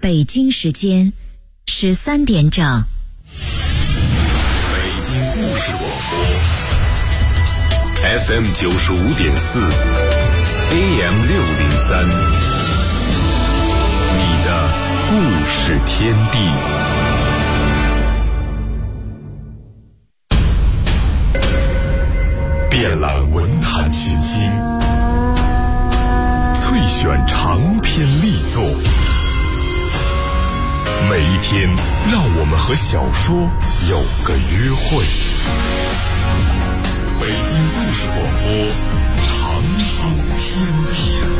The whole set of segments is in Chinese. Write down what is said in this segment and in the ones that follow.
北京时间13点整。 北京故事广播 FM 95.4 AM 603，你的故事天地。遍览文坛群星，萃选长篇力作，每一天让我们和小说有个约会。北京故事广播，长寿天地。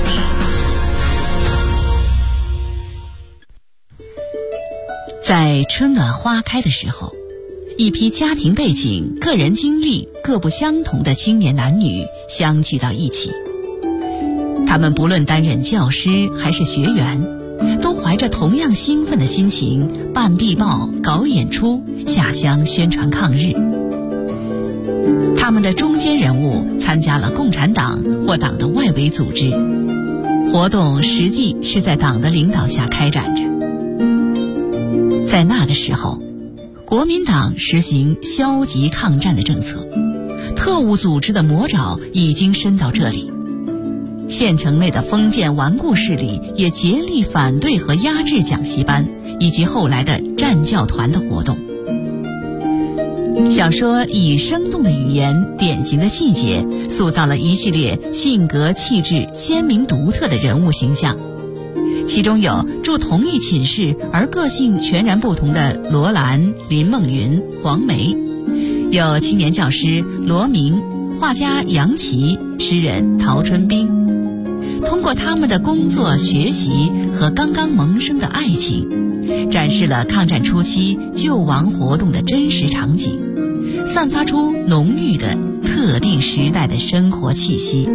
在春暖花开的时候，一批家庭背景、个人经历各不相同的青年男女相聚到一起。他们不论担任教师还是学员，都怀着同样兴奋的心情办壁报、搞演出、下乡宣传抗日。他们的中坚人物参加了共产党或党的外围组织，活动实际是在党的领导下开展着。在那个时候，国民党实行消极抗战的政策，特务组织的魔爪已经伸到这里。县城内的封建顽固势力也竭力反对和压制讲习班以及后来的战教团的活动。小说以生动的语言、典型的细节，塑造了一系列性格气质鲜明独特的人物形象。其中有住同一寝室而个性全然不同的罗兰、林梦云、黄梅，有青年教师罗明、画家杨琦、诗人陶春冰。通过他们的工作、学习和刚刚萌生的爱情，展示了抗战初期救亡活动的真实场景，散发出浓郁的特定时代的生活气息。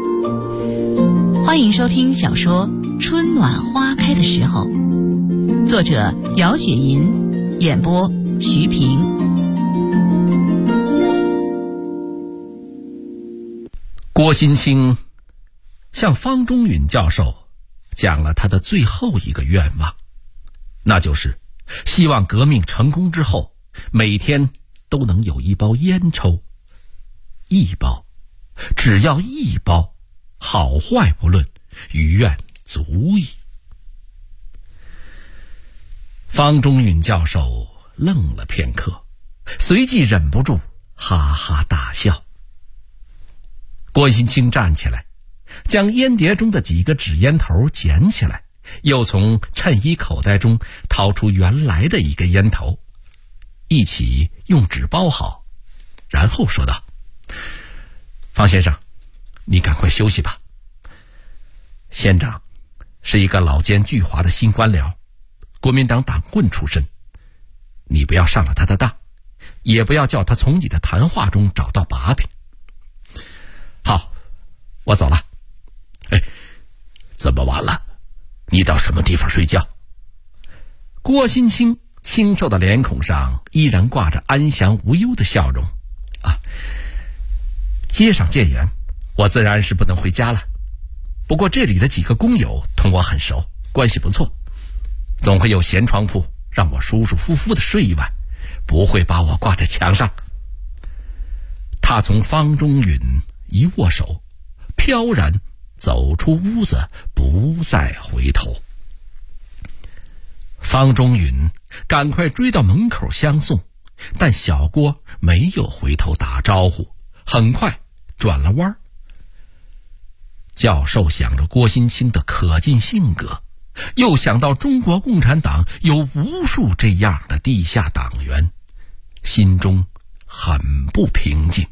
欢迎收听小说《春暖花开的时候》，作者姚雪银，演播徐平。 郭新清向方中允教授讲了他的最后一个愿望，那就是希望革命成功之后，每天都能有一包烟抽，一包，只要一包，好坏不论，余愿足矣。方中允教授愣了片刻，随即忍不住哈哈大笑。郭新清站起来，将烟碟中的几个纸烟头捡起来，又从衬衣口袋中掏出原来的一个烟头，一起用纸包好，然后说道：方先生，你赶快休息吧。县长是一个老奸巨猾的新官僚，国民党党棍出身，你不要上了他的当，也不要叫他从你的谈话中找到把柄。好，我走了。这么晚了，你到什么地方睡觉？郭新清清瘦的脸孔上依然挂着安详无忧的笑容。街上见缘，我自然是不能回家了。不过这里的几个工友同我很熟，关系不错，总会有闲床铺让我舒舒服服的睡一晚，不会把我挂在墙上。他从方中允一握手，飘然走出屋子，不再回头。方中允赶快追到门口相送，但小郭没有回头打招呼，很快转了弯。教授想着郭新清的可敬性格，又想到中国共产党有无数这样的地下党员，心中很不平静。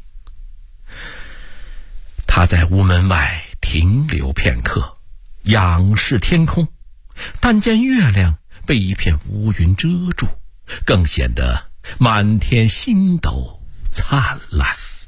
他在屋门外停留片刻，仰视天空，但见月亮被一片乌云遮住，更显得满天星斗灿烂。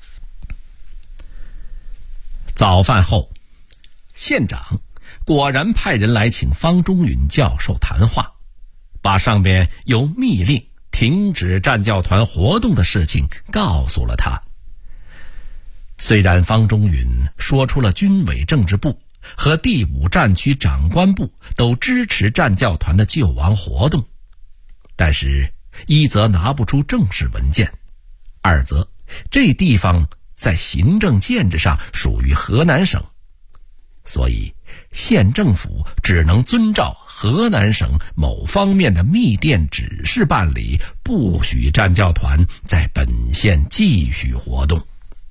早饭后，县长果然派人来请方中允教授谈话，把上边有密令停止战教团活动的事情告诉了他。虽然方中允说出了军委政治部和第5战区长官部都支持战教团的救亡活动，但是一则拿不出正式文件，二则这地方在行政建制上属于河南省，所以县政府只能遵照河南省某方面的密电指示办理，不许战教团在本县继续活动。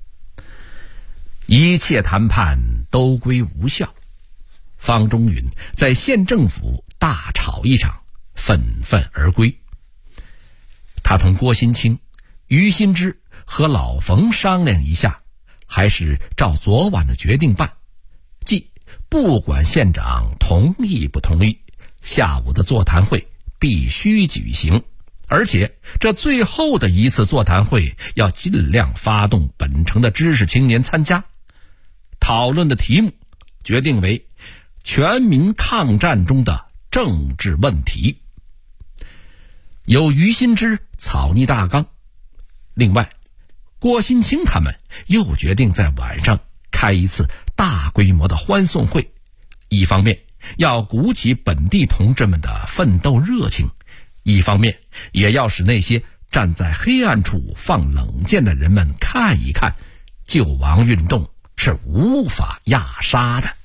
一切谈判都归无效，方中允在县政府大吵一场，愤愤而归。他同郭新清、于新之和老冯商量一下，还是照昨晚的决定办，即不管县长同意不同意，下午的座谈会必须举行，而且这最后的一次座谈会要尽量发动本城的知识青年参加。讨论的题目决定为全民抗战中的政治问题，由于新之草拟大纲。另外，郭新清他们又决定在晚上开一次大规模的欢送会，一方面要鼓起本地同志们的奋斗热情，一方面也要使那些站在黑暗处放冷箭的人们看一看，救亡运动是无法压杀的。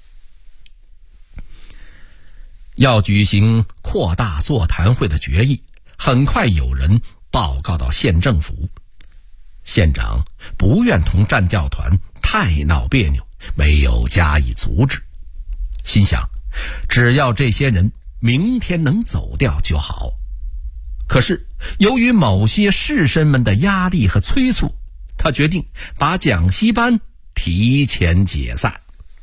要举行扩大座谈会的决议很快有人报告到县政府，县长不愿同战教团太闹别扭，没有加以阻止，心想只要这些人明天能走掉就好。可是由于某些士绅们的压力和催促，他决定把讲习班提前解散。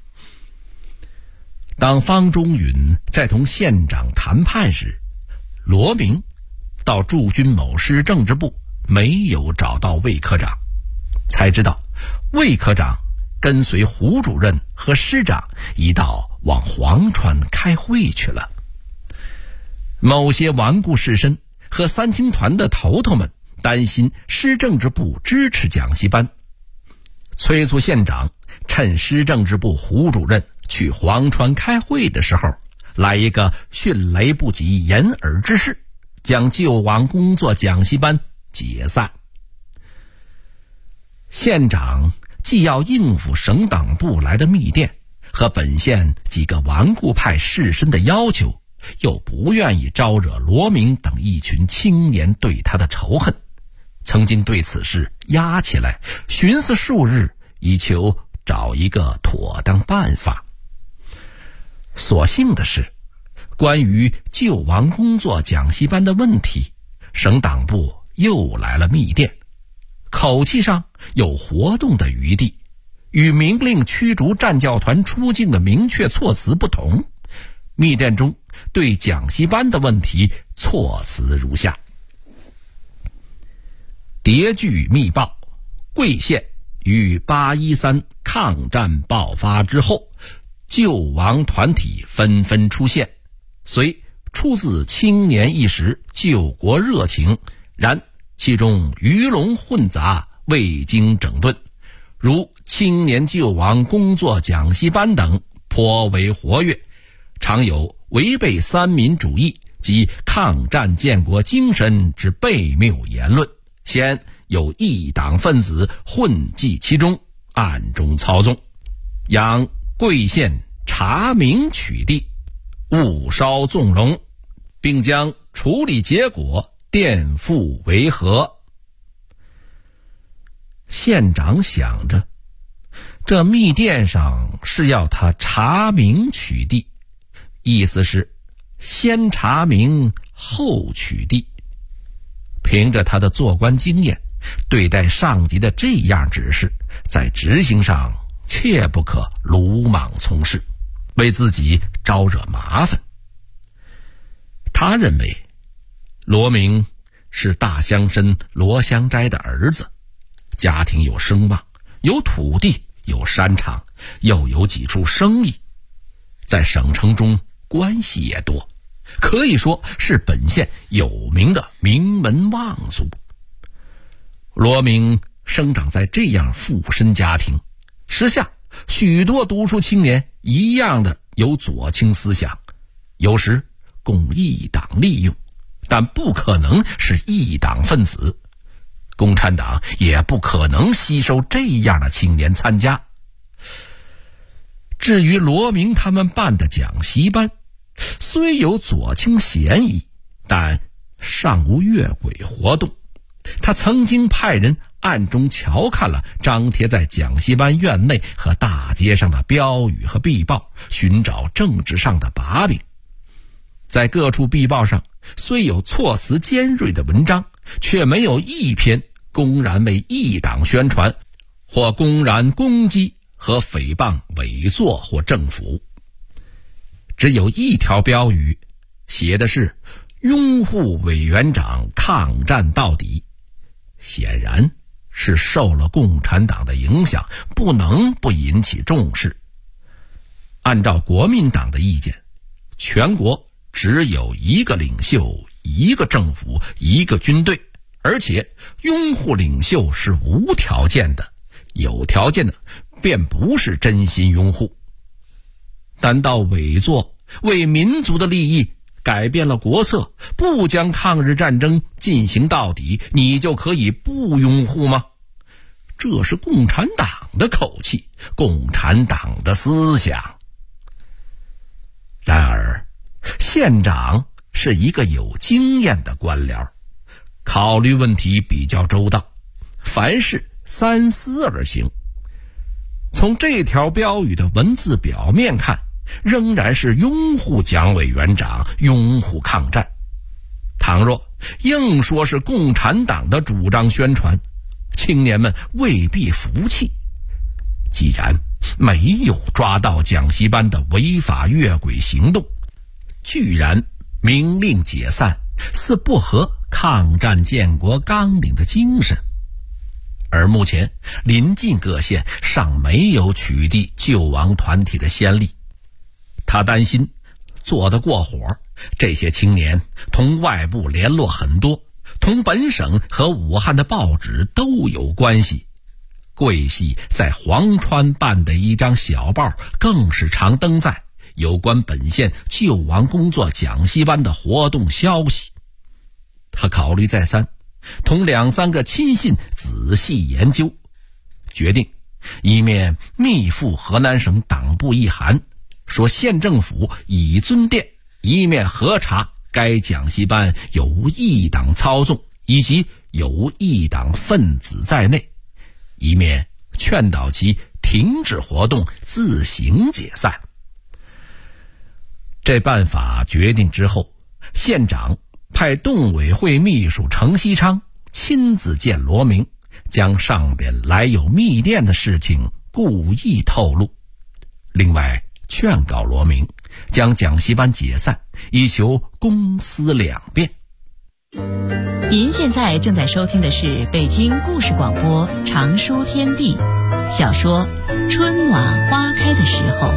当方中允在同县长谈判时，罗明到驻军某师政治部没有找到魏科长，才知道魏科长跟随胡主任和师长一道往黄川开会去了。某些顽固士绅和三青团的头头们担心师政治部支持讲习班，催促县长趁师政治部胡主任去黄川开会的时候，来一个迅雷不及掩耳之势，将救亡工作讲习班解散。县长既要应付省党部来的密电和本县几个顽固派士绅的要求，又不愿意招惹罗明等一群青年对他的仇恨，曾经对此事压起来，寻思数日，以求找一个妥当办法。所幸的是，关于救亡工作讲习班的问题，省党部又来了密电，口气上有活动的余地，与明令驱逐战教团出境的明确措辞不同。密电中对讲习班的问题措辞如下：谍据密报，贵县于813抗战爆发之后，救亡团体纷纷出现，虽出自青年一时救国热情，然其中鱼龙混杂，未经整顿，如青年救亡工作讲习班等颇为活跃，常有违背三民主义及抗战建国精神之悖谬言论，现有异党分子混迹其中，暗中操纵，仰贵县查明取缔，勿稍纵容，并将处理结果垫付为和。县长想着，这密电上是要他查明取缔，意思是先查明后取缔。凭着他的做官经验，对待上级的这样指示，在执行上切不可鲁莽从事，为自己招惹麻烦。他认为罗明是大乡绅罗香斋的儿子，家庭有声望，有土地，有山场，又有几处生意，在省城中关系也多，可以说是本县有名的名门望族。罗明生长在这样富绅家庭，时下许多读书青年一样的有左倾思想，有时供一党利用，但不可能是一党分子。共产党也不可能吸收这样的青年参加。至于罗明他们办的讲习班，虽有左倾嫌疑，但尚无越轨活动。他曾经派人暗中瞧看了张贴在讲习班院内和大街上的标语和壁报，寻找政治上的把柄。在各处壁报上虽有措辞尖锐的文章，却没有一篇公然为一党宣传或公然攻击和诽谤伪作或政府。只有一条标语写的是拥护委员长抗战到底，显然是受了共产党的影响，不能不引起重视。按照国民党的意见，全国只有一个领袖，一个政府，一个军队，而且拥护领袖是无条件的，有条件的便不是真心拥护。难道伪作为民族的利益改变了国策，不将抗日战争进行到底，你就可以不拥护吗？这是共产党的口气，共产党的思想。然而县长是一个有经验的官僚，考虑问题比较周到，凡事三思而行。从这条标语的文字表面看，仍然是拥护蒋委员长，拥护抗战。倘若硬说是共产党的主张宣传，青年们未必服气。既然没有抓到讲习班的违法越轨行动，居然明令解散，似不合抗战建国纲领的精神。而目前临近各县尚没有取缔救亡团体的先例，他担心做得过火，这些青年同外部联络很多，同本省和武汉的报纸都有关系。桂系在黄川办的一张小报更是常登载有关本县救亡工作讲习班的活动消息。他考虑再三，同2-3个亲信仔细研究，决定一面密付河南省党部一函，说县政府已遵电，一面核查该讲习班有无异党操纵以及有无异党分子在内，一面劝导其停止活动，自行解散。这办法决定之后，县长派动委会秘书程锡昌亲自见罗明，将上边来有密电的事情故意透露。另外劝告罗明将讲习班解散，以求公私两便。 您现在正在收听的是北京故事广播长书天地小说《春暖花开的时候》。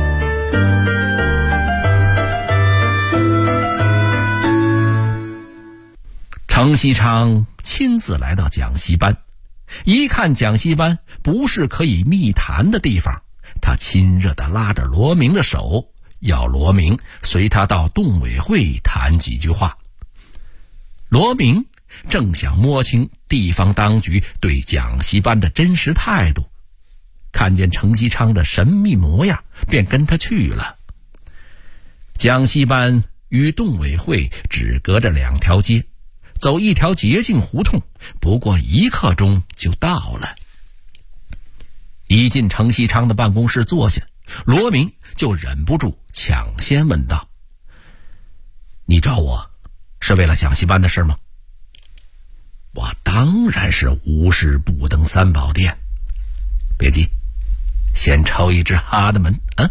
程锡昌亲自来到讲习班，一看讲习班不是可以密谈的地方，他亲热地拉着罗明的手，要罗明随他到动委会谈几句话。罗明正想摸清地方当局对讲习班的真实态度，看见程锡昌的神秘模样，便跟他去了。讲习班与动委会只隔着2条街，走一条捷径胡同，不过1刻钟就到了。一进程锡昌的办公室坐下，罗明就忍不住抢先问道：“你找我是为了讲习班的事吗？”“我当然是无事不登三宝殿。别急，先抽一支哈德门啊！”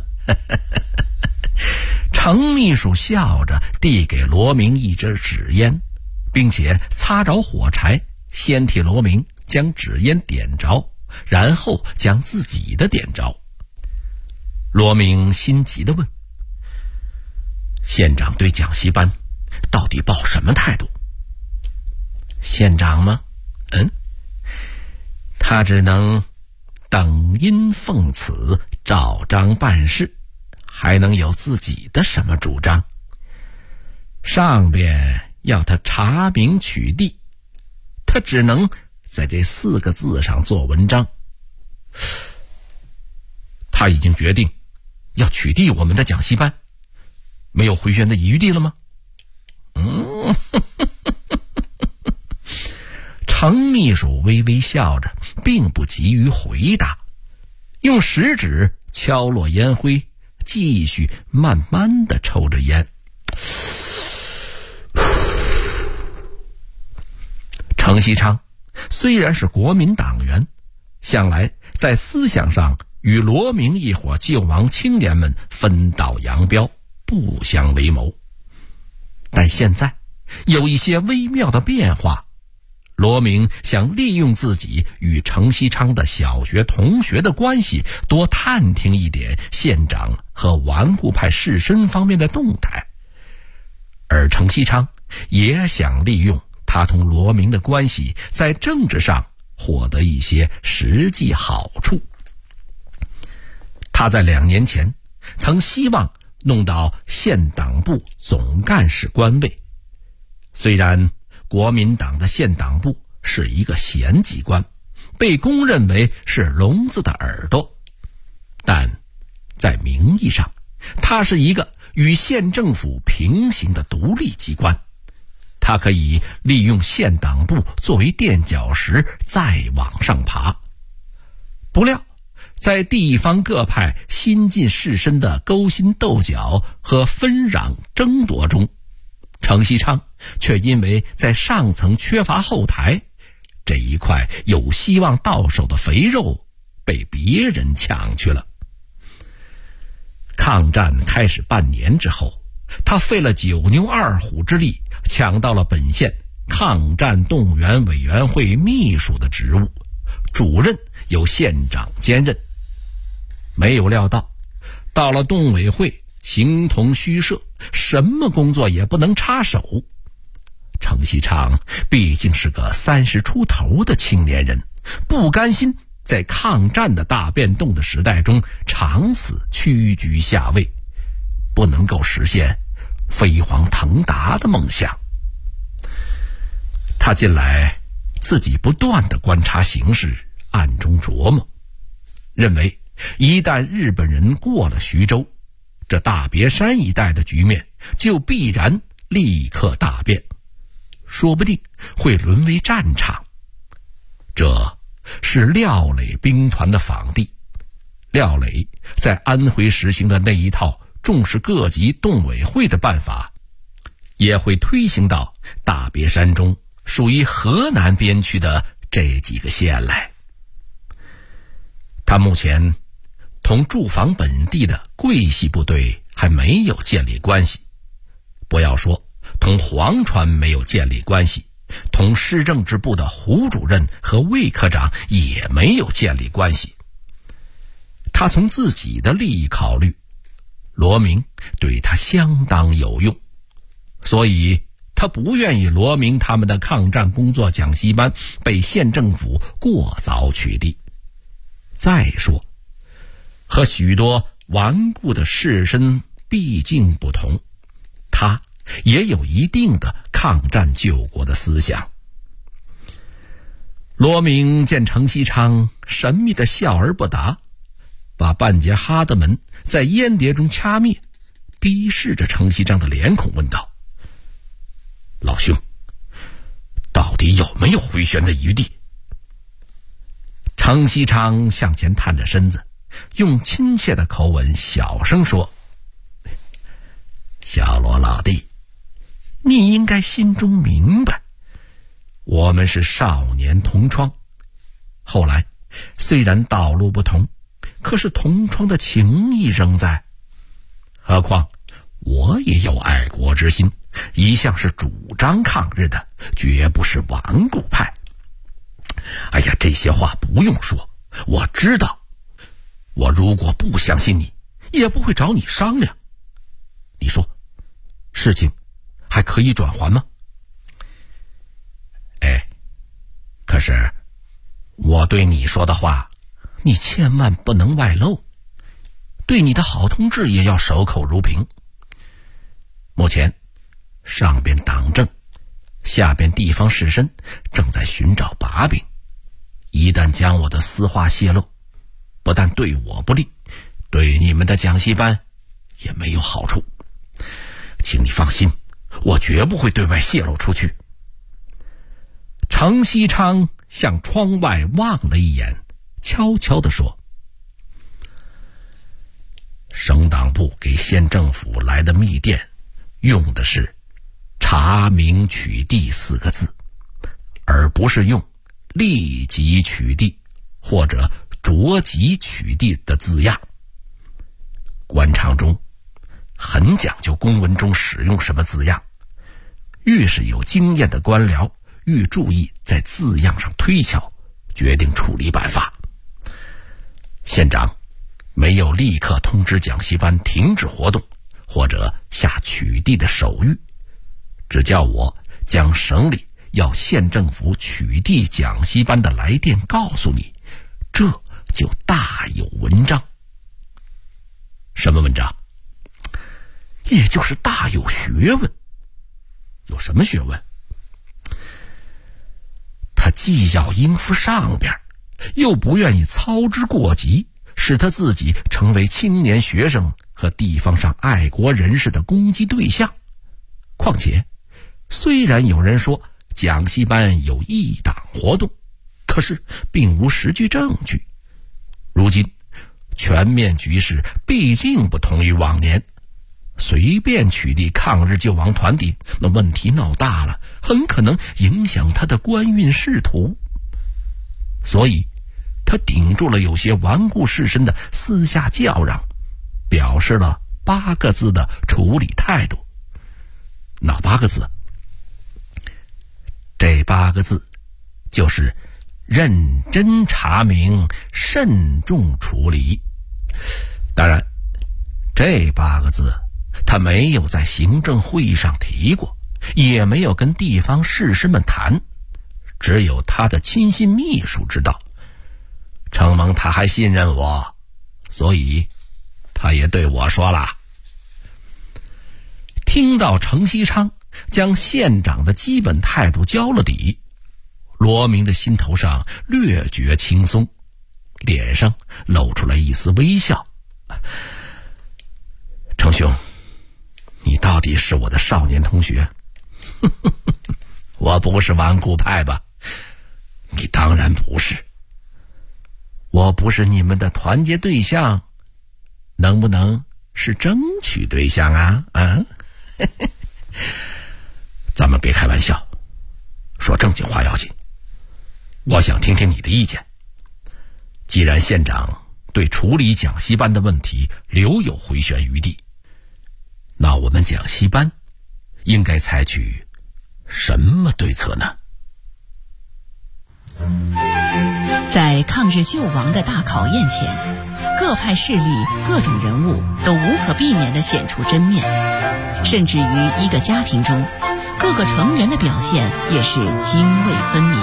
程秘书笑着递给罗明一支纸烟，并且擦着火柴，先替罗明将纸烟点着，然后将自己的点着。罗明心急地问：“县长对讲习班到底抱什么态度？”“县长吗？他只能等阴奉旨， 照章办事，还能有自己的什么主张？上边要他查明取缔，他只能在这4个字上做文章。他已经决定要取缔我们的讲习班，没有回旋的余地了吗？程秘书微微笑着，并不急于回答，用食指敲落烟灰，继续慢慢地抽着烟。程锡昌虽然是国民党员，向来在思想上与罗明一伙救亡青年们分道扬镳，不相为谋。但现在有一些微妙的变化，罗明想利用自己与程锡昌的小学同学的关系，多探听一点县长和顽固派士绅方面的动态，而程锡昌也想利用他同罗明的关系，在政治上获得一些实际好处。他在2年前曾希望弄到县党部总干事官位，虽然国民党的县党部是一个闲机关，被公认为是聋子的耳朵，但在名义上，它是一个与县政府平行的独立机关，它可以利用县党部作为垫脚石，再往上爬。不料在地方各派新进士绅的勾心斗角和纷攘争夺中，程锡昌却因为在上层缺乏后台，这一块有希望到手的肥肉被别人抢去了。抗战开始半年之后，他费了9牛2虎之力，抢到了本县抗战动员委员会秘书的职务，主任由县长兼任。没有料到，到了动委会形同虚设，什么工作也不能插手。程锡昌毕竟是个30出头的青年人，不甘心在抗战的大变动的时代中长此屈居下位，不能够实现飞黄腾达的梦想。他近来自己不断地观察形势，暗中琢磨，认为一旦日本人过了徐州，这大别山一带的局面就必然立刻大变，说不定会沦为战场。这是廖磊兵团的访地，廖磊在安徽实行的那一套重视各级动委会的办法，也会推行到大别山中属于河南边区的这几个县来。他目前同驻防本地的桂系部队还没有建立关系，不要说同黄川没有建立关系，同市政治部的胡主任和魏科长也没有建立关系。他从自己的利益考虑，罗明对他相当有用，所以他不愿意罗明他们的抗战工作讲习班被县政府过早取缔。再说，和许多顽固的士绅毕竟不同，他也有一定的抗战救国的思想。罗明见程锡昌神秘的笑而不答，把半截哈德门在烟碟中掐灭，逼视着程锡昌的脸孔问道：老兄，到底有没有回旋的余地？程锡昌向前探着身子，用亲切的口吻小声说：小罗老弟，你应该心中明白，我们是少年同窗，后来虽然道路不同，可是同窗的情谊仍在。何况我也有爱国之心，一向是主张抗日的，绝不是顽固派。哎呀，这些话不用说，我知道。我如果不相信你，也不会找你商量。你说，事情还可以转圜吗？可是我对你说的话，你千万不能外露。 对你的好同志也要守口如瓶。目前上边党政，下边地方士绅正在寻找把柄，一旦将我的私话泄露，不但对我不利，对你们的讲习班也没有好处。请你放心，我绝不会对外泄露出去。程锡昌向窗外望了一眼，悄悄地说：省党部给县政府来的密电用的是查明取缔4个字，而不是用立即取缔或者着即取缔的字样。官场中很讲究公文中使用什么字样，越是有经验的官僚越注意在字样上推敲，决定处理办法。县长没有立刻通知讲习班停止活动或者下取缔的手谕，只叫我将省里要县政府取缔讲习班的来电告诉你，这就大有文章。什么文章？也就是大有学问。有什么学问？他既要应付上边，又不愿意操之过急，使他自己成为青年学生和地方上爱国人士的攻击对象。况且虽然有人说讲习班有异党活动，可是并无实据证据。如今全面局势毕竟不同于往年，随便取缔抗日救亡团体，那问题闹大了，很可能影响他的官运仕途。所以他顶住了有些顽固士绅的私下叫嚷，表示了8个字的处理态度。哪8个字？这8个字就是认真查明，慎重处理。当然这8个字他没有在行政会议上提过，也没有跟地方士绅们谈，只有他的亲信秘书知道。承蒙他还信任我，所以他也对我说了。听到程锡昌将县长的基本态度交了底，罗明的心头上略觉轻松，脸上露出了一丝微笑。程兄，你到底是我的少年同学？我不是顽固派吧？你当然不是。我不是你们的团结对象，能不能是争取对象啊？咱们别开玩笑，说正经话要紧。我想听听你的意见。既然县长对处理讲习班的问题留有回旋余地，那我们讲习班应该采取什么对策呢？ 在抗日救亡的大考验前，各派势力、各种人物都无可避免地显出真面，甚至于一个家庭中，各个成员的表现也是泾渭分明。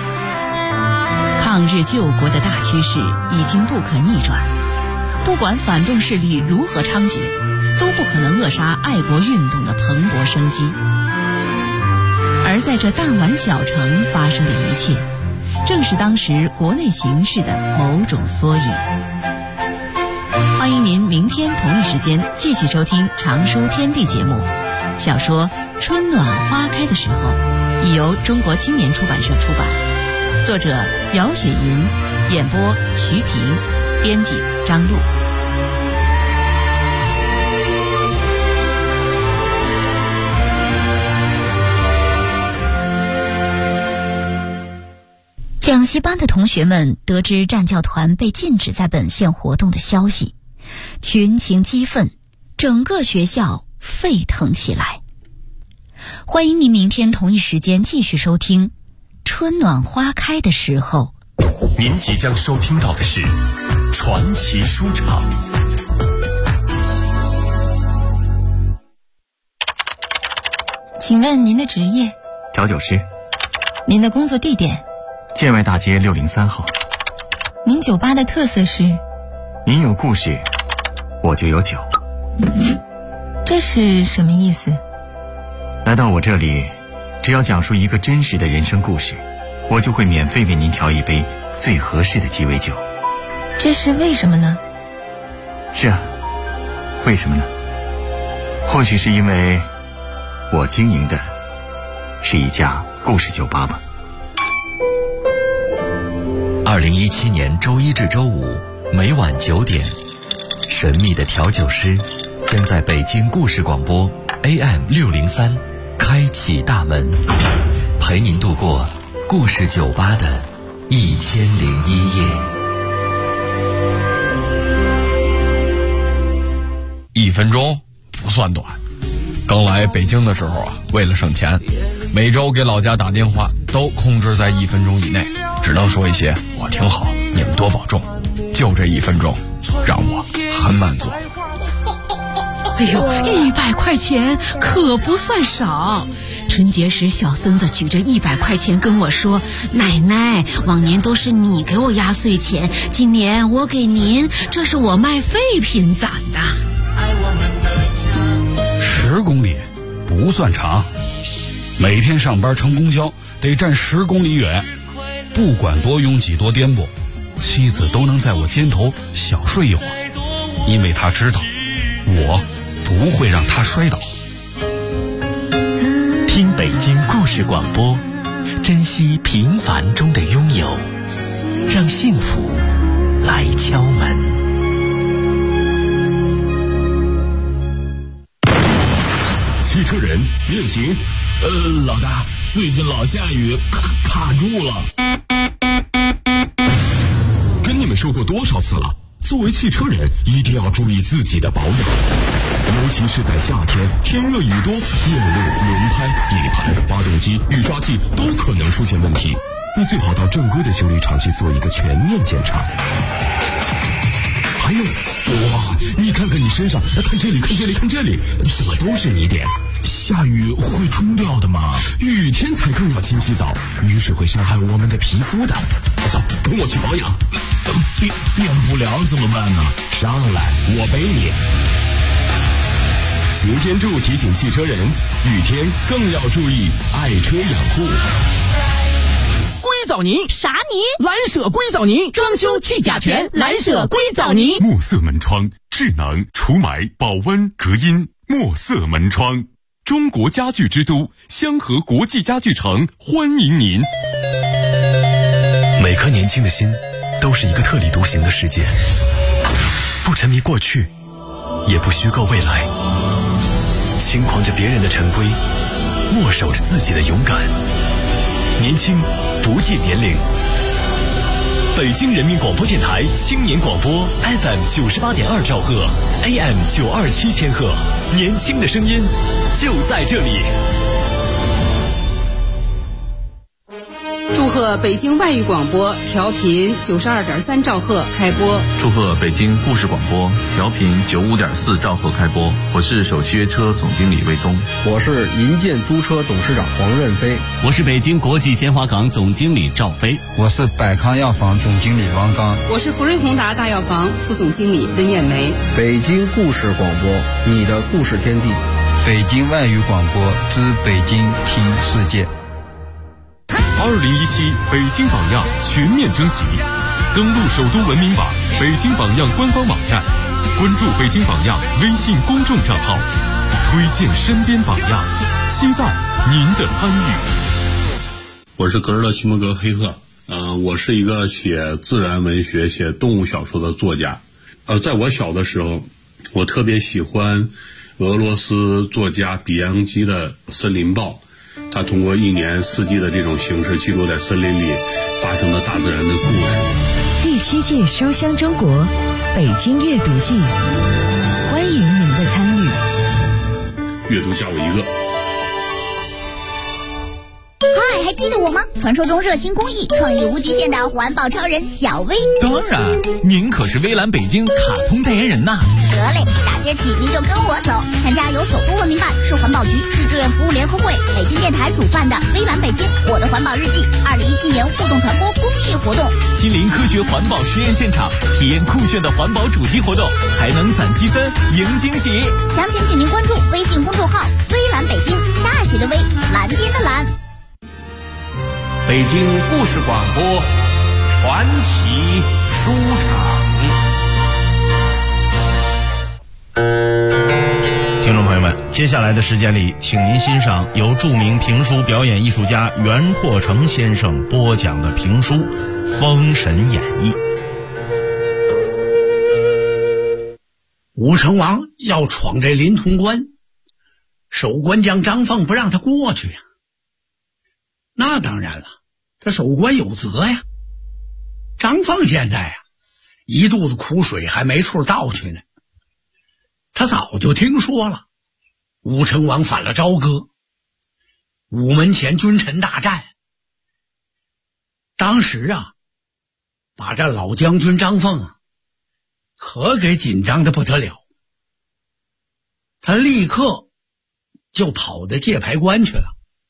抗日救国的大趋势已经不可逆转，不管反动势力如何猖獗，都不可能扼杀爱国运动的蓬勃生机。而在这弹丸小城发生的一切，正是当时国内形势的某种缩影。欢迎您明天同一时间继续收听常书天地节目。小说《春暖花开的时候》已由中国青年出版社出版，作者姚雪银，演播徐平，编辑张璐。 讲习班的同学们得知战教团被禁止在本县活动的消息，群情激愤，整个学校沸腾起来。欢迎您明天同一时间继续收听《春暖花开的时候》。 您即将收听到的是传奇书场。 请问您的职业？ 调酒师。 您的工作地点？ 建外大街603号。 您酒吧的特色是？ 您有故事， 我就有酒。 这是什么意思？ 来到我这里，只要讲述一个真实的人生故事，我就会免费为您调一杯最合适的鸡尾酒。 这是为什么呢？ 是啊，为什么呢？或许是因为我经营的是一家故事酒吧吧。 2017年周一至周五每晚9点，神秘的调酒师将在北京故事广播 AM603开启大门，陪您度过故事酒吧的1001夜。 1分钟不算短。刚来北京的时候啊，为了省钱，每周给老家打电话都控制在1分钟以内，只能说一些我挺好，你们多保重。就这1分钟，让我很满足。 哎呦，100块钱可不算少。春节时，小孙子举着100块钱跟我说：“奶奶，往年都是你给我压岁钱，今年我给您，这是我卖废品攒的。 ”10公里不算长，每天上班乘公交得站10公里远，不管多拥挤多颠簸，妻子都能在我肩头小睡一会儿，因为她知道我不会让她摔倒。 听北京故事广播，珍惜平凡中的拥有，让幸福来敲门。 汽车人运行。 老大，最近老下雨，卡住了。 跟你们说过多少次了，作为汽车人一定要注意自己的保养，尤其是在夏天，天热雨多，电路、轮胎、底盘、发动机、雨刷器都可能出现问题。你最好到正规的修理厂去做一个全面检查。还有，哇，你看看你身上，看这里，看这里，看这里，怎么都是泥点？ 下雨会冲掉的吗？ 雨天才更要勤洗澡，雨水会伤害我们的皮肤的。走，跟我去保养。 变不了怎么办呢？ 上来，我背你。擎天柱提醒汽车人，雨天更要注意爱车养护。 硅藻泥啥泥？ 蓝舍硅藻泥，装修去甲醛，蓝舍硅藻泥。 墨色门窗，智能除霾、保温、隔音。墨色门窗，中国家具之都香河国际家具城欢迎您。 每颗年轻的心都是一个特立独行的世界，不沉迷过去，也不虚构未来，轻狂着别人的陈规，默守着自己的勇敢。年轻不计年龄。北京人民广播电台青年广播 FM98.2兆赫 AM927千赫，年轻的声音就在这里。 祝贺北京外语广播调频92.3兆赫开播。 祝贺北京故事广播调频95.4兆赫开播。我是首汽约车总经理魏东。 我是银建租车董事长黄任飞。 我是北京国际鲜花港总经理赵飞。 我是百康药房总经理王刚。 我是福瑞宏达大药房副总经理温艳梅。 北京故事广播，你的故事天地。 北京外语广播之北京听世界。 2017北京榜样全面征集，登录首都文明网、北京榜样官方网站，关注北京榜样微信公众账号，推荐身边榜样，期待您的参与。 我是格尔勒徐莫格黑赫，我是一个写自然文学、写动物小说的作家。在我小的时候，我特别喜欢俄罗斯作家比扬基的《森林报》。他通过一年四季的这种形式，记录在森林里发生的大自然的故事。 第7届书香中国北京阅读季，欢迎您的参与。 阅读加我一个。 嗨还记得我吗？传说中热心公益、创意无极限的环保超人小薇。 当然，您可是微蓝北京卡通代言人呐。 得嘞，大街起您就跟我走，参加由首都文明办、市环保局、市志愿服务联合会、北京电台主办的微蓝北京我的环保日记2017年互动传播公益活动， 亲临科学环保实验现场，体验酷炫的环保主题活动，还能攒积分赢惊喜。 详情请您关注微信公众号微蓝北京，大写的微，蓝天的蓝。 北京故事广播传奇书场。 听众朋友们，接下来的时间里，请您欣赏由著名评书表演艺术家袁阔成先生播讲的评书《封神演义》。 武成王要闯这临潼关，守关将张凤不让他过去呀。那当然了，他守关有责呀。张凤现在一肚子苦水还没处倒去呢。他早就听说了武成王反了朝歌，午门前君臣大战，当时把这老将军张凤可给紧张的不得了。他立刻就跑到界牌关去了，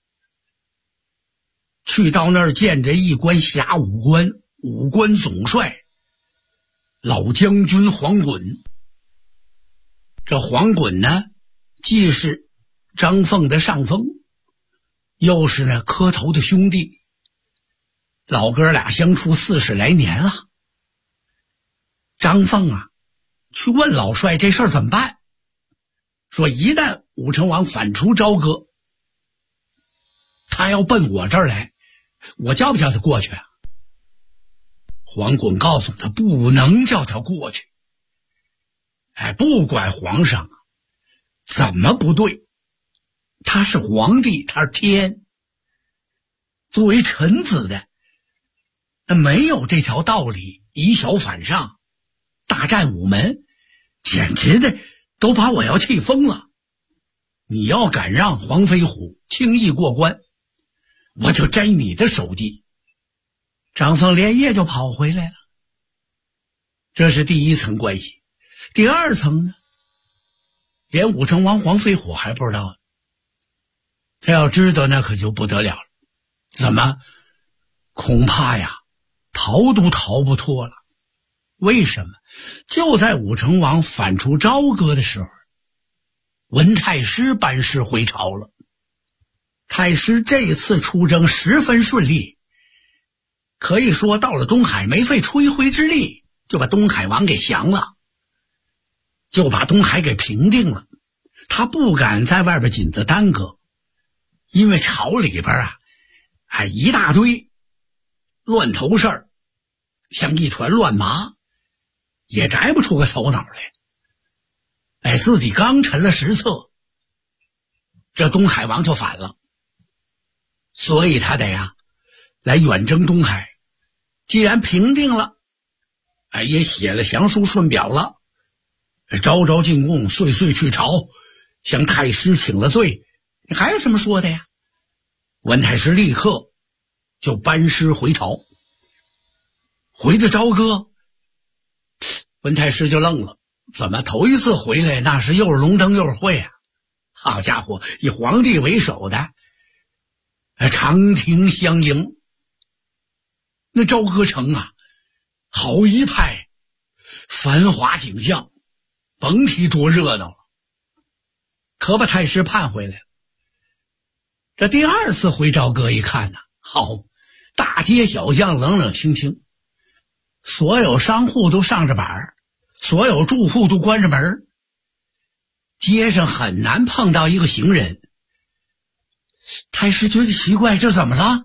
去到那儿见着一关辖武官总帅老将军黄衮。这黄衮呢，既是张凤的上峰，又是那磕头的兄弟，老哥俩相处40来年了。张凤去问老帅这事儿怎么办，说一旦武成王反出朝歌，他要奔我这儿来，我叫不叫他过去啊？黄衮告诉他不能叫他过去。不管皇上怎么不对，他是皇帝，他是天，作为臣子的，那没有这条道理，以小反上，大战午门，简直的都把我要气疯了。你要敢让黄飞虎轻易过关，我就摘你的手机。张凤连夜就跑回来了。这是第一层关系。第二层呢，连武成王黄飞虎还不知道，他要知道那可就不得了了。怎么？恐怕逃都逃不脱了。为什么？就在武成王反出朝歌的时候，文太师班师回朝了。太师这次出征十分顺利，可以说到了东海没费吹灰之力就把东海王给降了，就把东海给平定了。他不敢在外边紧着耽搁，因为朝里边一大堆乱头事儿，像一团乱麻，也摘不出个头脑来。自己刚沉了10策，这东海王就反了，所以他得来远征东海。既然平定了，也写了降书顺表了，朝朝进贡，岁岁去朝，向太师请了罪，你还有什么说的呀？文太师立刻就班师回朝。回到朝歌，文太师就愣了，怎么头一次回来那是又是龙灯又是会啊？好家伙，以皇帝为首的长亭相迎，那朝歌城好一派繁华景象，甭提多热闹了，可把太师盼回来了。这第二次回朝歌一看好，大街小巷冷冷清清，所有商户都上着板，所有住户都关着门，街上很难碰到一个行人。太师觉得奇怪，这怎么了？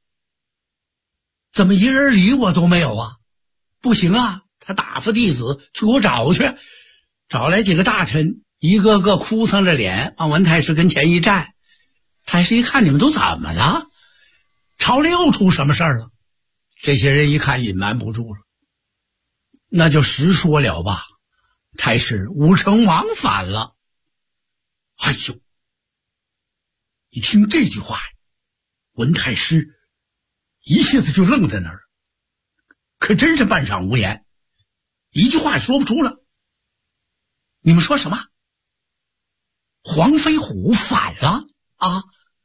怎么一人理我都没有啊？不行他打发弟子去给我找去，找来几个大臣，一个个哭丧着脸往文太师跟前一站。太师一看，你们都怎么了？朝里又出什么事儿了？这些人一看隐瞒不住了，那就实说了吧。太师，武成王反了。一听这句话， 文太师一下子就愣在那儿，可真是半晌无言，一句话也说不出了。你们说什么？黄飞虎反了啊？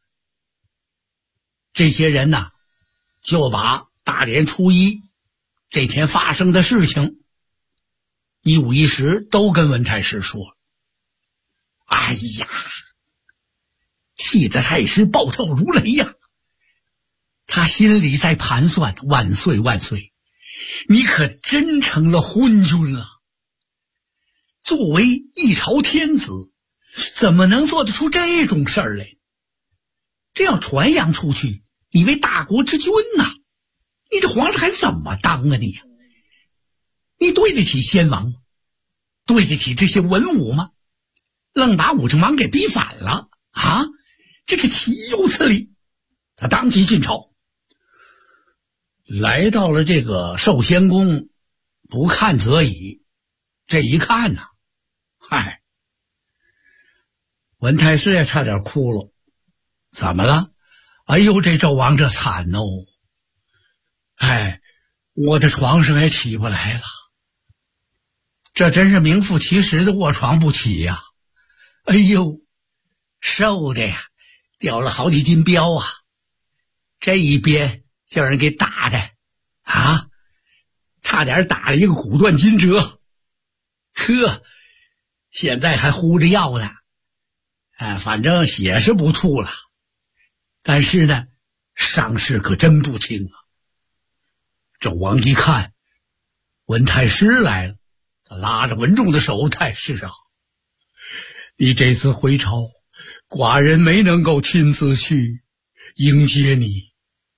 这些人呢，就把大年初一这天发生的事情一五一十都跟文太师说。哎呀，气得太师暴跳如雷呀！他心里在盘算：万岁万岁，你可真成了昏君了！作为一朝天子，怎么能做得出这种事儿来？这要传扬出去，你为大国之君呐，你这皇上还怎么当啊你呀？你对得起先王吗？对得起这些文武吗？愣把武成王给逼反了啊！这个岂有此理！他当即进朝，来到了这个寿仙宫，不看则已，这一看呢，嗨，文太师也差点哭了。怎么了？哎呦，这纣王这惨哦！哎，我的床上也起不来了，这真是名副其实的卧床不起呀！哎呦，瘦的呀，掉了好几斤膘啊！这一鞭叫人给打的啊，差点打了一个骨断筋折。呵，现在还呼着药呢，反正血是不吐了，但是呢，伤势可真不轻啊！纣王一看文太师来了，他拉着文仲的手：“太师啊，你这次回朝，寡人没能够亲自去迎接你，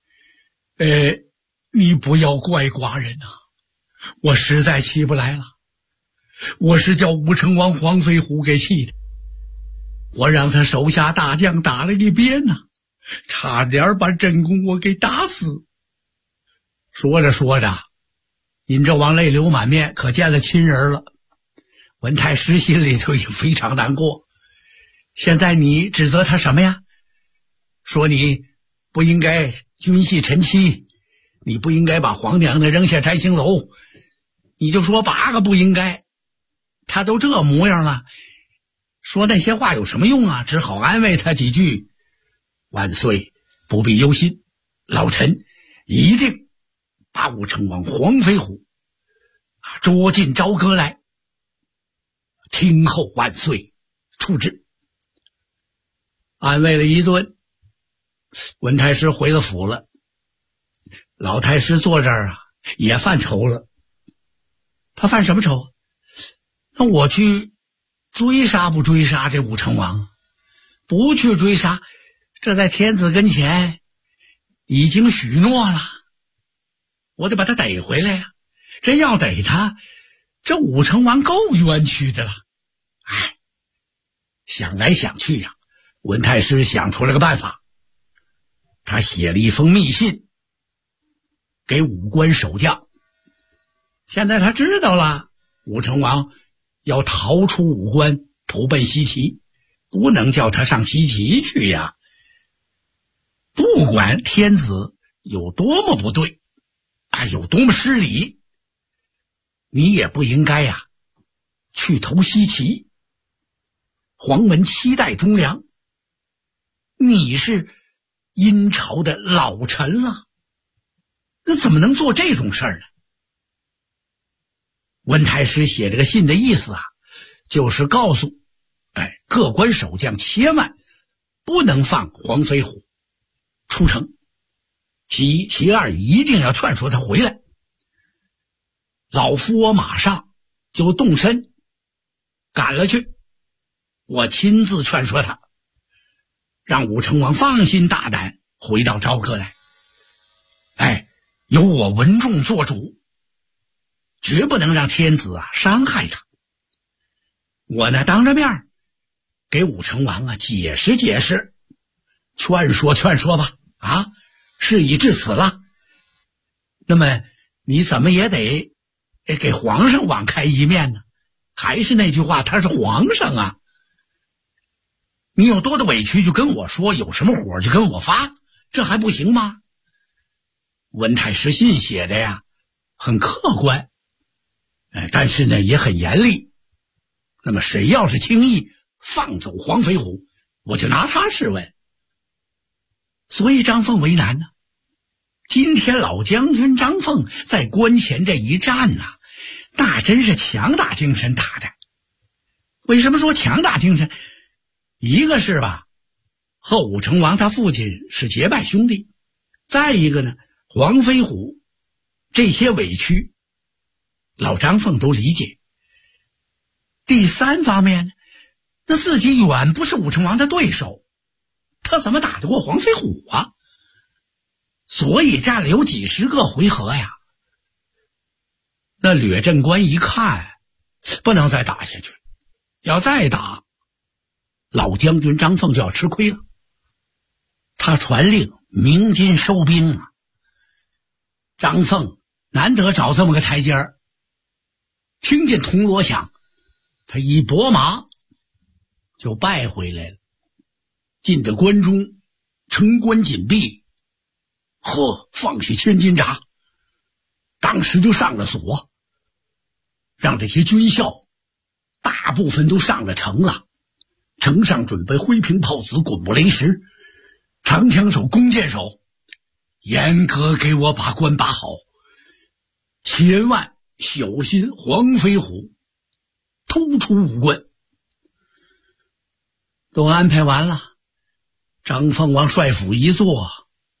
你不要怪寡人啊，我实在起不来了。我是叫武成王黄飞虎给气的，我让他手下大将打了一鞭呐，差点把真公我给打死。”说着说着，尹纣王泪流满面，可见了亲人了。文太师心里头也非常难过。现在你指责他什么呀？说你不应该君系臣妻，你不应该把皇娘的扔下摘星楼，你就说8个不应该。他都这模样了，说那些话有什么用啊？只好安慰他几句：“万岁不必忧心，老臣一定把武成王黄飞虎捉进朝歌来，听候万岁处置。”安慰了一顿，文太师回了府了。老太师坐这儿啊，也犯愁了。他犯什么愁？那我去追杀不追杀这武成王？不去追杀，这在天子跟前已经许诺了，我得把他逮回来呀！真要逮他，这武成王够冤屈的了。哎，想来想去呀，文太师想出了个办法。他写了一封密信给武关守将。现在他知道了，武成王要逃出武关，投奔西岐，不能叫他上西岐去呀。不管天子有多么不对，有多么失礼，你也不应该呀去投西岐。黄门7代忠良，你是殷朝的老臣了，那怎么能做这种事儿呢？文太师写这个信的意思啊，就是告诉各关守将千万不能放黄飞虎出城，其一，其二，一定要劝说他回来。老夫我马上就动身赶了去，我亲自劝说他，让武成王放心大胆回到朝歌来。由我文仲做主，绝不能让天子伤害他。我呢，当着面给武成王解释解释，劝说劝说吧。事已至此了，那么你怎么也得给皇上网开一面呢？还是那句话，他是皇上啊。你有多大委屈就跟我说，有什么火就跟我发， 这还不行吗？文太师信写的呀，很客观，但是呢也很严厉。那么谁要是轻易放走黄飞虎，我就拿他试问。所以张凤为难呢。今天老将军张凤在关前这一战呐，那真是强打精神打的。为什么说强打精神？一个是吧，和武成王他父亲是结拜兄弟，再一个呢，黄飞虎这些委屈老张凤都理解。第三方面呢，那自己远不是武成王的对手，他怎么打得过黄飞虎啊？所以战了有几十个回合呀。那吕镇关一看不能再打下去，要再打老将军张凤就要吃亏了。他传令鸣金收兵啊。张凤难得找这么个台阶儿，听见铜锣响，他一拨马就败回来了。进的关中，城关紧闭，放下千斤闸，当时就上了锁，让这些军校大部分都上了城了。城上准备灰瓶炮子、滚木雷石、长枪手、弓箭手，严格给我把关把好，千万小心黄飞虎突出武关。都安排完了，张凤往帅府一坐，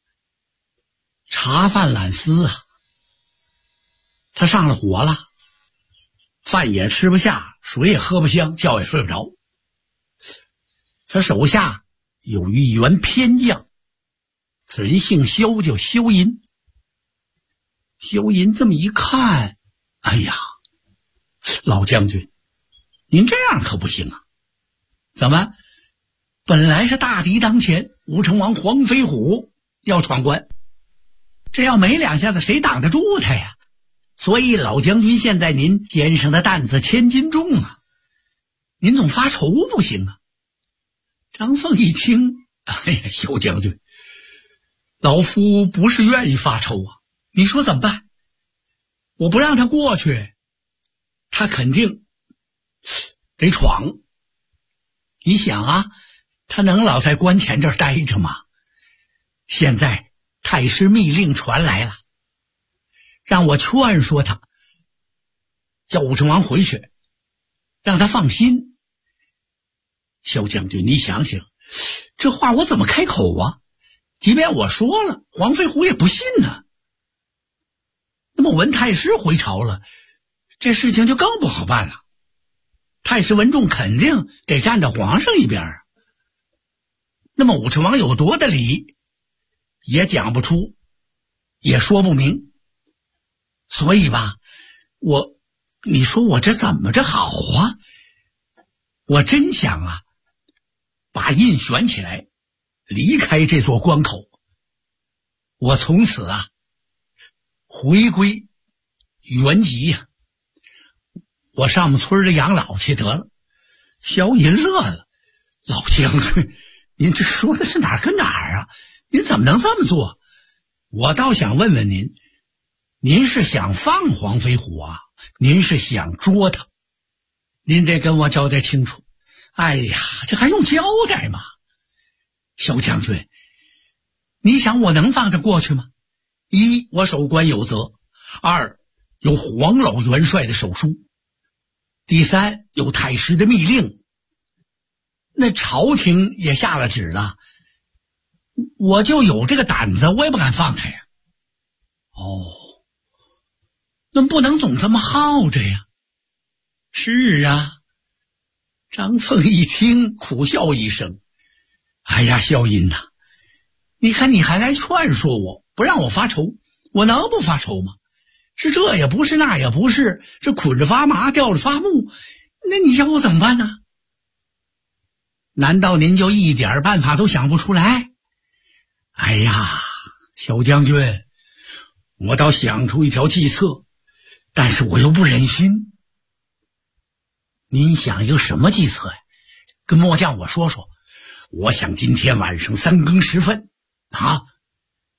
茶饭懒思啊，他上了火了，饭也吃不下，水也喝不香，觉也睡不着。他手下有一员偏将，此人姓萧，叫萧银。萧银这么一看，哎呀，老将军，您这样可不行啊！怎么？本来是大敌当前，武成王黄飞虎要闯关，这要没两下子谁挡得住他呀？所以老将军，现在您肩上的担子千斤重啊，您总发愁不行啊。张凤一听，哎呀，萧将军，老夫不是愿意发愁啊，你说怎么办？我不让他过去，他肯定得闯。你想啊，他能老在关前这儿待着吗？现在太师密令传来了，让我劝说他，叫武成王回去，让他放心。萧将军，你想想，这话我怎么开口啊？即便我说了，黄飞虎也不信呢。那么文太师回朝了，这事情就更不好办了。太师文仲肯定得站到皇上一边啊。那么武成王有多的理，也讲不出，也说不明。所以吧，你说我这怎么着好啊？我真想啊，把印选起来，离开这座关口。我从此啊，回归原籍呀，我上我们村的养老去得了。萧银乐了，老将军，您这说的是哪儿跟哪儿啊？您怎么能这么做？我倒想问问您，您是想放黄飞虎啊？您是想捉他？您得跟我交代清楚。哎呀，这还用交代吗？萧将军，你想我能放他过去吗？一，我守关有责；二，有黄老元帅的手书；第三，有太师的密令。那朝廷也下了旨了，我就有这个胆子，我也不敢放他呀。哦，那不能总这么耗着呀。是啊。张凤一听，苦笑一声：“哎呀，萧银呐，你看你还来劝说我，不让我发愁，我能不发愁吗？是这也不是，那也不是，这捆着发麻，吊着发木，那你叫我怎么办呢？难道您就一点办法都想不出来？哎呀，萧将军，我倒想出一条计策，但是我又不忍心。您想一个什么计策呀？跟末将我说说。我想今天晚上3更时分啊，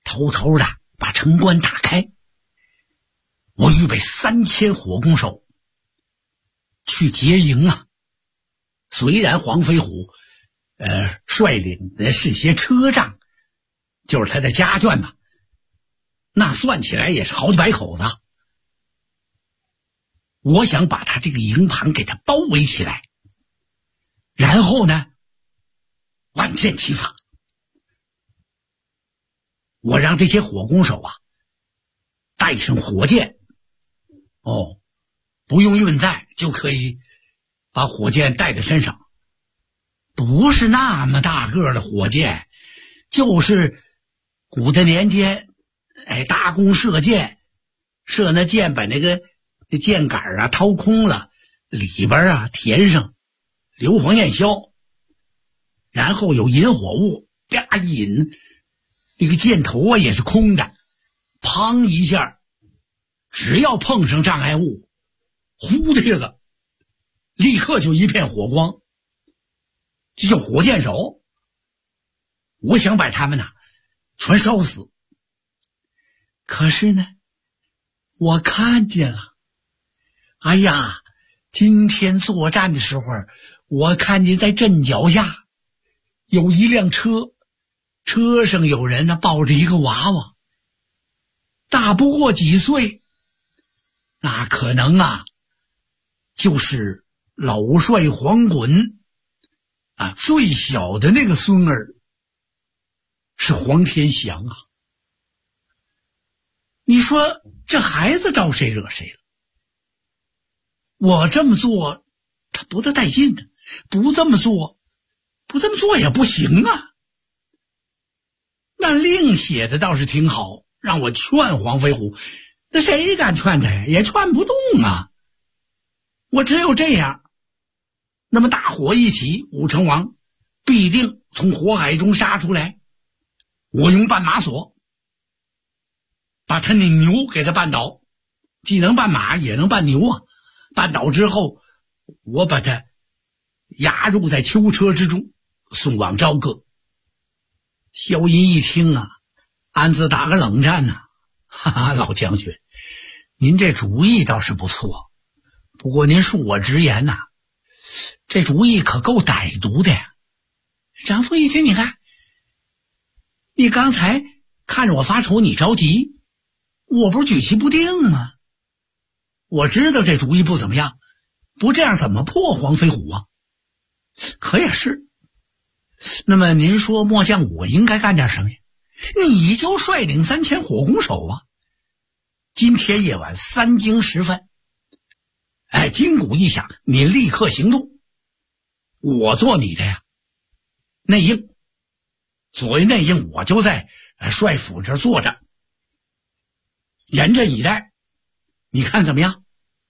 偷偷的把城关打开，我预备3000火攻手去劫营啊。虽然黄飞虎率领的是些车仗，就是他的家眷吧，那算起来也是好几百口子。我想把他这个营盘给他包围起来，然后呢万箭齐发。我让这些火攻手啊带上火箭，不用运载就可以把火箭带在身上，不是那么大个的火箭，就是古的年间搭弓射箭，射那箭把那个箭杆啊掏空了，里边啊填上硫磺焰硝，然后有引火物啪引，这个箭头啊也是空的，砰一下，只要碰上障碍物，呼的这个立刻就一片火光，这叫火箭手。我想把他们全烧死，可是呢我看见了，哎呀，今天作战的时候，我看见在阵脚下有一辆车，车上有人抱着一个娃娃，大不过几岁，那可能就是老帅黄衮最小的那个孙儿是黄天祥啊。你说这孩子招谁惹谁了？我这么做他不得带劲呢，不这么做也不行啊。那令写的倒是挺好，让我劝黄飞虎，那谁敢劝他呀？也劝不动啊。我只有这样，那么大火一起，武成王必定从火海中杀出来。我用绊马索把他那牛给他绊倒，既能绊马也能绊牛啊。绊倒之后，我把他押入在囚车之中，送往朝歌。萧银一听暗自打个冷战哈哈，老将军，您这主意倒是不错，不过您恕我直言这主意可够歹毒的呀。张凤一听，你看，你刚才看着我发愁，你着急，我不是举棋不定吗？我知道这主意不怎么样，不这样怎么破黄飞虎啊？可也是。那么您说末将我应该干点什么呀？你就率领3000火攻手啊，今天夜晚3更时分，金鼓一响，你立刻行动。我做你的内应，所谓内应，我就在帅府这坐着，严阵以待，你看怎么样？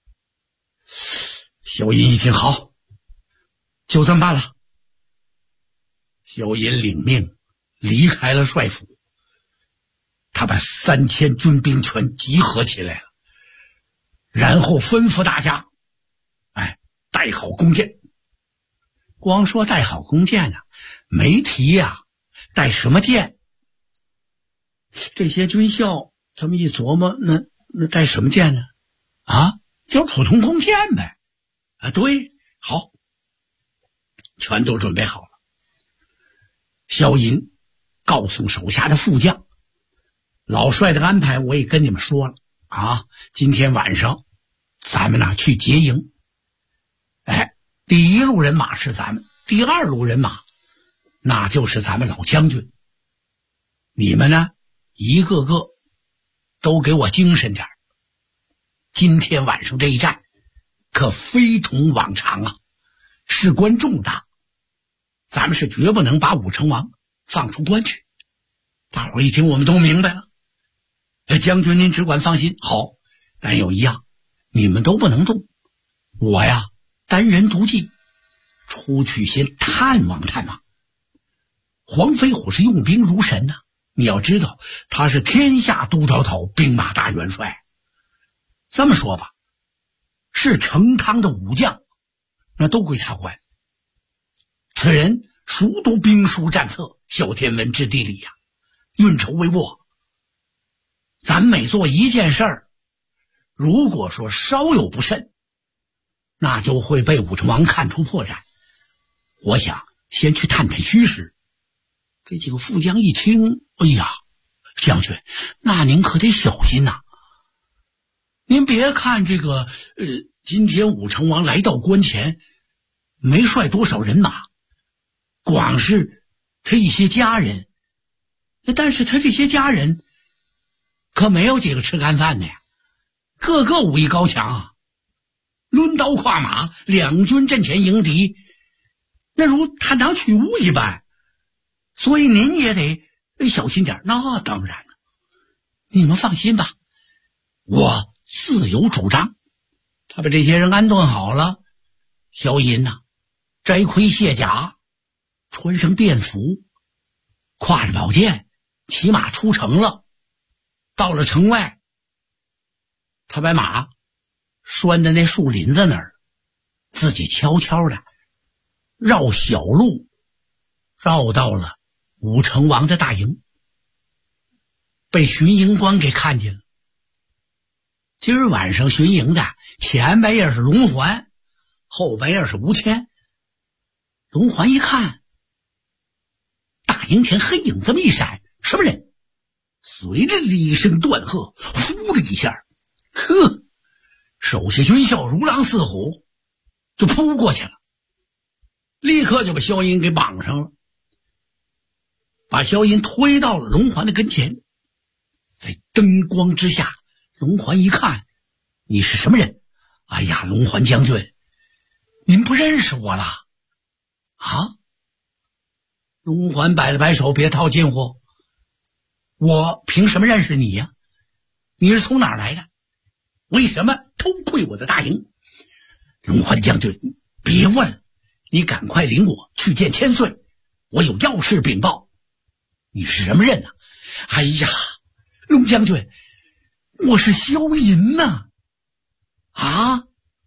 萧银一听，好，就这么办了。萧银领命离开了帅府，他把3000军兵全集合起来了，然后吩咐大家带好弓箭。光说带好弓箭没提带什么箭。这些军校这么一琢磨，那带什么箭呢？就是普通弓箭呗。对，好，全都准备好了。萧银告诉手下的副将，老帅的安排我也跟你们说了今天晚上咱们去劫营。第一路人马是咱们，第二路人马那就是咱们老将军。你们呢，一个个都给我精神点。今天晚上这一战可非同往常事关重大，咱们是绝不能把武成王放出关去。大伙儿一听，我们都明白了。将军您只管放心。好，但有一样，你们都不能动。我单人独骑出去先探望探望。黄飞虎是用兵如神你要知道他是天下都导头，兵马大元帅。这么说吧，是成汤的武将那都归他管。此人熟读兵书战策，晓天文之地理运筹帷幄， 咱每做一件事儿，如果说稍有不慎，那就会被武成王看出破绽。我想先去探探虚实。这几个副将一听，哎呀，将军，那您可得小心呐。您别看这个今天武成王来到关前，没率多少人马，光是他一些家人，但是他这些家人可没有几个吃干饭的呀，个个武艺高强啊，抡刀跨马，两军阵前迎敌，那如探囊取物一般。所以您也得小心点。那当然了，你们放心吧，我自有主张。他把这些人安顿好了，萧银呐，摘盔卸甲，穿上便服，挎着宝剑，骑马出城了。到了城外，他把马拴在那树林子那儿，自己悄悄的绕小路，绕到了武成王的大营，被巡营官给看见了。今儿晚上巡营的前半夜是龙环，后半夜是吴谦。龙环一看，大营前黑影这么一闪，什么人？随着一声断喝，呼的一下，呵，手下军校如狼似虎，就扑过去了，立刻就把萧银给绑上了，把萧银推到了龙环的跟前。在灯光之下，龙环一看，你是什么人？哎呀，龙环将军，您不认识我了啊？龙环摆了摆手，别套近乎，我凭什么认识你呀？你是从哪儿来的？为什么偷窥我的大营？龙环将军，别问，你赶快领我去见千岁，我有要事禀报。你是什么人呢？哎呀，龙将军，我是萧银呐。啊？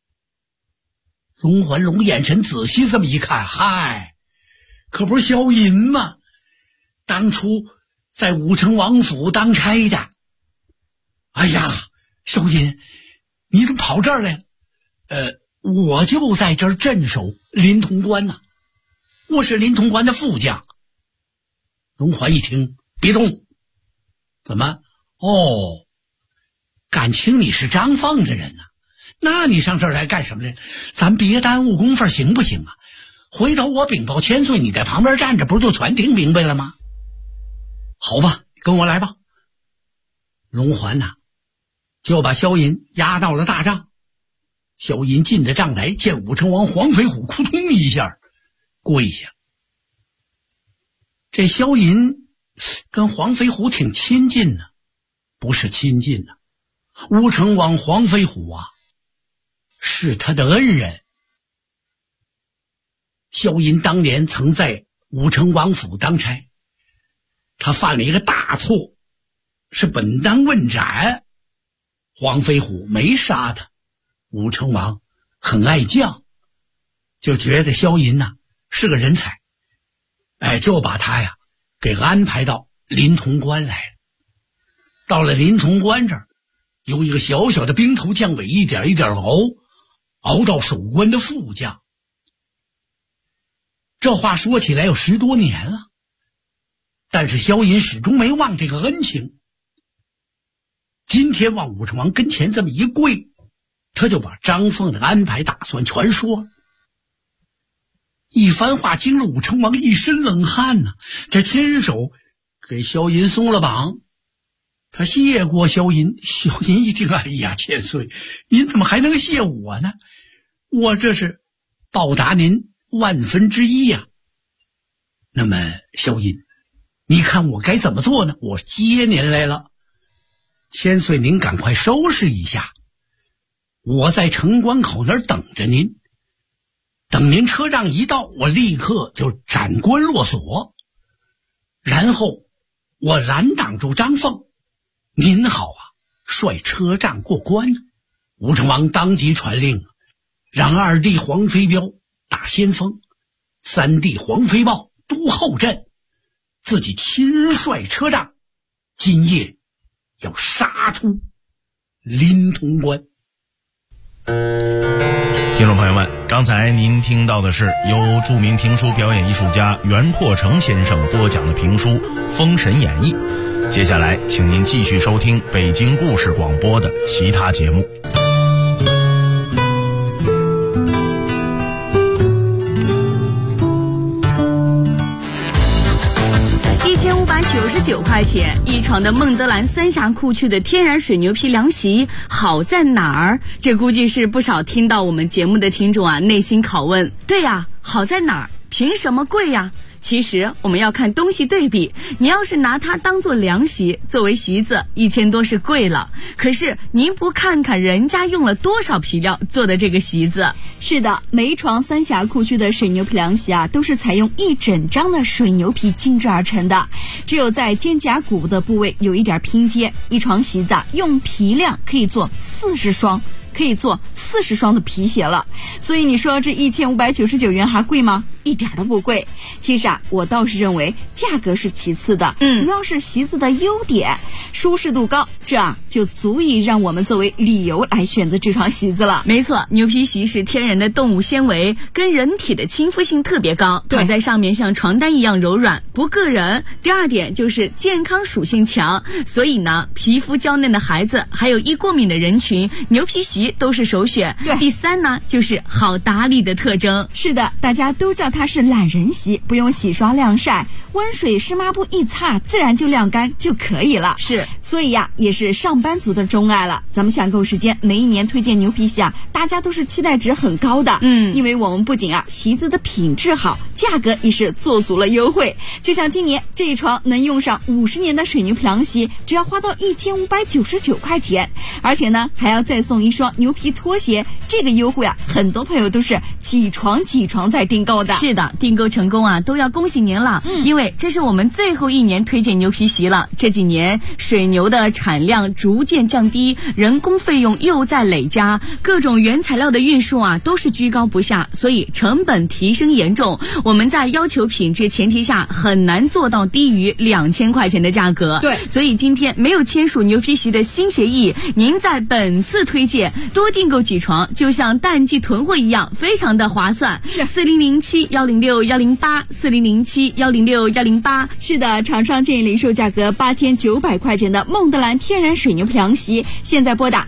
龙环龙眼神仔细这么一看，嗨，可不是萧银吗？当初在武成王府当差的。哎呀，萧银，你怎么跑这儿来了？我就在这儿镇守临潼关呐，我是临潼关的副将。龙环一听，别动。怎么？哦，感情你是张放的人呐？那你上这儿来干什么来？咱别耽误功夫行不行啊？回头我禀报千岁，你在旁边站着，不就全听明白了吗？好吧，跟我来吧。龙环呐，就把萧银押到了大帐。萧银进的帐来，见武成王黄飞虎，扑通一下跪下。这萧银跟黄飞虎挺亲近呢，不是亲近呢，武成王黄飞虎啊，是他的恩人。萧银当年曾在武成王府当差，他犯了一个大错，是本当问斩，黄飞虎没杀他。武成王很爱将，就觉得萧银呐是个人才，就把他呀给安排到临潼关来了。到了临潼关这儿，有一个小小的兵头将尾，一点一点熬到守关的副将。这话说起来有10多年了，但是萧银始终没忘这个恩情。今天往武成王跟前这么一跪，他就把张凤的安排打算全说了。一番话惊了武成王一身冷汗呐，这亲手给萧银松了绑。他谢过萧银，萧银一听，哎呀，千岁，您怎么还能谢我呢？我这是报答您1分之一呀。那么萧银，你看我该怎么做呢？我接您来了，千岁您赶快收拾一下，我在城关口那儿等着您，等您车仗一到，我立刻就斩关落锁，然后我拦挡住张凤，您好啊，率车仗过关。武成王当即传令，让2弟黄飞彪打先锋，3弟黄飞豹督后阵，自己亲率车仗，今夜要杀出临潼关。 听众朋友们，刚才您听到的是由著名评书表演艺术家袁拓成先生播讲的评书《封神演义》。接下来请您继续收听北京故事广播的其他节目。 1599块钱一床的孟德兰三峡库区的天然水牛皮凉席，好在哪儿？这估计是不少听到我们节目的听众啊内心拷问。对呀，好在哪儿？凭什么贵呀？其实我们要看东西对比，你要是拿它当做凉席，作为席子，1000多是贵了。可是您不看看人家用了多少皮料做的这个席子？ 是的，每一床三峡库区的水牛皮凉席啊，都是采用一整张的水牛皮精制而成的，只有在肩胛骨的部位有一点拼接。一床席子啊，用皮量可以做40双的皮鞋了。所以你说这1599元还贵吗？一点都不贵。其实啊，我倒是认为价格是其次的，主要是席子的优点，舒适度高，这啊就足以让我们作为理由来选择这床席子了。 没错，牛皮席是天然的动物纤维，跟人体的亲肤性特别高，躺在上面像床单一样柔软，不硌人。第二点就是健康属性强，所以呢，皮肤娇嫩的孩子还有易过敏的人群，牛皮席都是首选。第三呢，就是好打理的特征。 是的，大家都叫它是懒人席，不用洗刷晾晒，温水湿抹布一擦，自然就晾干就可以了。 是， 所以呀，也是上班族的钟爱了。咱们想购时间，每一年推荐牛皮席啊，大家都是期待值很高的。因为我们不仅啊席子的品质好，价格也是做足了优惠。就像今年这一床能用上50年的水牛皮凉席，只要花到1599块钱，而且呢还要再送一双牛皮拖鞋。这个优惠啊，很多朋友都是几床在订购的。 是的，订购成功啊，都要恭喜您了。因为这是我们最后一年推荐牛皮席了。这几年水牛的产量逐渐降低，人工费用又在累加，各种原材料的运输啊都是居高不下，所以成本提升严重。我们在要求品质前提下，很难做到低于2000块钱的价格。 对， 所以今天没有签署牛皮席的新协议，您在本次推荐多订购几床，就像淡季囤货一样，非常的划算。 是 4007-106-108，4007-106-108。 是的，厂商建议零售价格8900块钱的孟德兰天然水牛皮凉席，现在拨打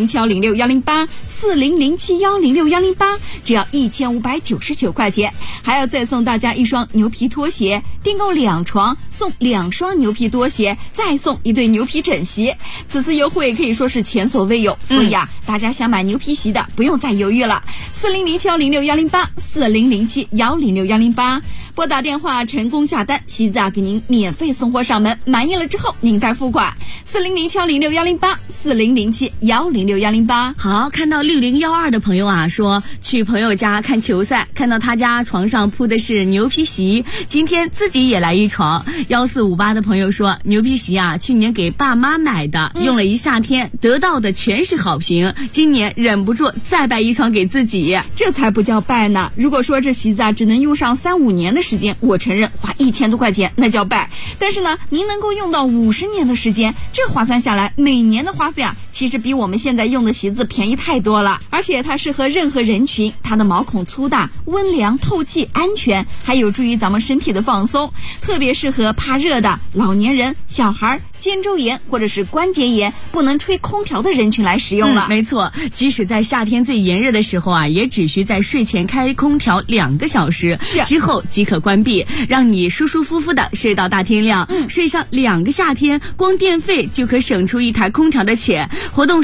4007-106-108，4007-106-108，只要1599块钱，还要再送大家一双牛皮拖鞋，订购2床送2双牛皮拖鞋，再送一对牛皮枕席。此次优惠可以说是前所未有，所以啊，大家想买牛皮席的不用再犹豫了。4007-106-108，4007-106-108，拨打电话成功下单，席子啊给您免费送货上门，满意了之后您再付款。4007-106-108，4007-106-108。 好，看到6012的朋友啊说去朋友家看球赛，看到他家床上铺的是牛皮席，今天自己也来一床。1458的朋友说牛皮席啊去年给爸妈买的，用了一夏天，得到的全是好评，今年忍不住再拜一床给自己。 这才不叫拜呢。如果说这席子啊只能用上3-5年的时间，我承认花1000多块钱那叫拜。但是呢，您能够用到50年的时间，这划算下来，每年的花费啊，其实比我们现在用的席子便宜太多了。而且它适合任何人群，它的毛孔粗大，温凉透气安全，还有助于咱们身体的放松，特别适合怕热的老年人、小孩、肩周炎或者是关节炎不能吹空调的人群来使用了。 没错，即使在夏天最炎热的时候啊，也只需在睡前开空调2个小时，之后即可关闭，让你舒舒服服的睡到大天亮。睡上2个夏天，光电费就可省出一台空调的钱。活动